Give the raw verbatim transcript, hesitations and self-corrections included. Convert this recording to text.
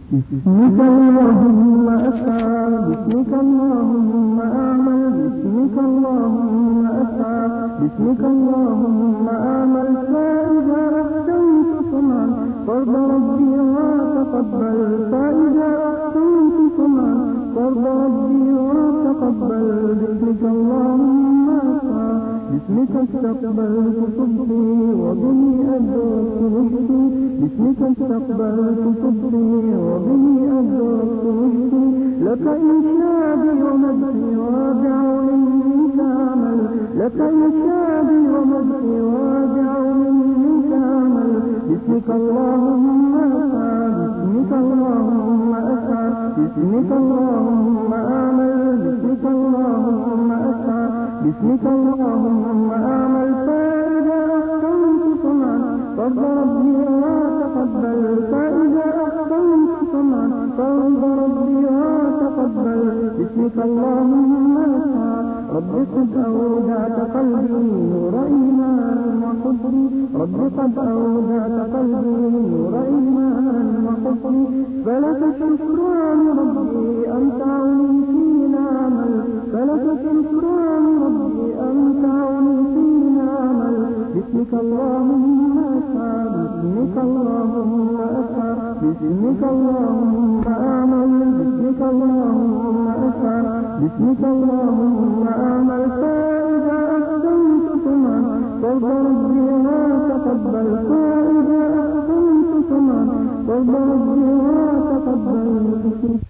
بسمك اللهم أسعى بسمك اللهم أعمل بسمك اللهم أسعى بسمك اللهم أعمل فإذا أحسنت صنعا فرض ربي وتقبل فإذا أحسنت صنعا فرض ربي وتقبل بسمك اللهم أسعى بسمك استقبلت صدري وبه أدركت رشدي بسمك استقبلت صدري وبه أدركت رشدي لك إنشادي ومدحي وادع منك عمل لك إنشادي ومدحي وادع منك عمل بسمك اللهم أسعى بسمك اللهم أسعى بسمك اللهم أعمل بسمك اللهم أسعى بسمك اللهم أعمل فإذا أحسنت صنعا فرض ربي وتقبل فإذا أحسنت صنعا فرض ربي وتقبل بسمك اللهم أسعى رب قد أودعت قلبي نور إيمان وقدري رب قد أودعت قلبي نور إيمان وقدري فلك شكران ربي أنت عوني في العمل فلك شكران ربي أنت عوني في العمل بسمك اللهم أسعى بسمك اللهم أسعى بسمك اللهم أعمل بسمك اللهم أسعى بسمك اللهم أعمل فإذا أحسنت صنعا فرض ربي وتقبل فإذا أحسنت صنعا فرض ربي وتقبل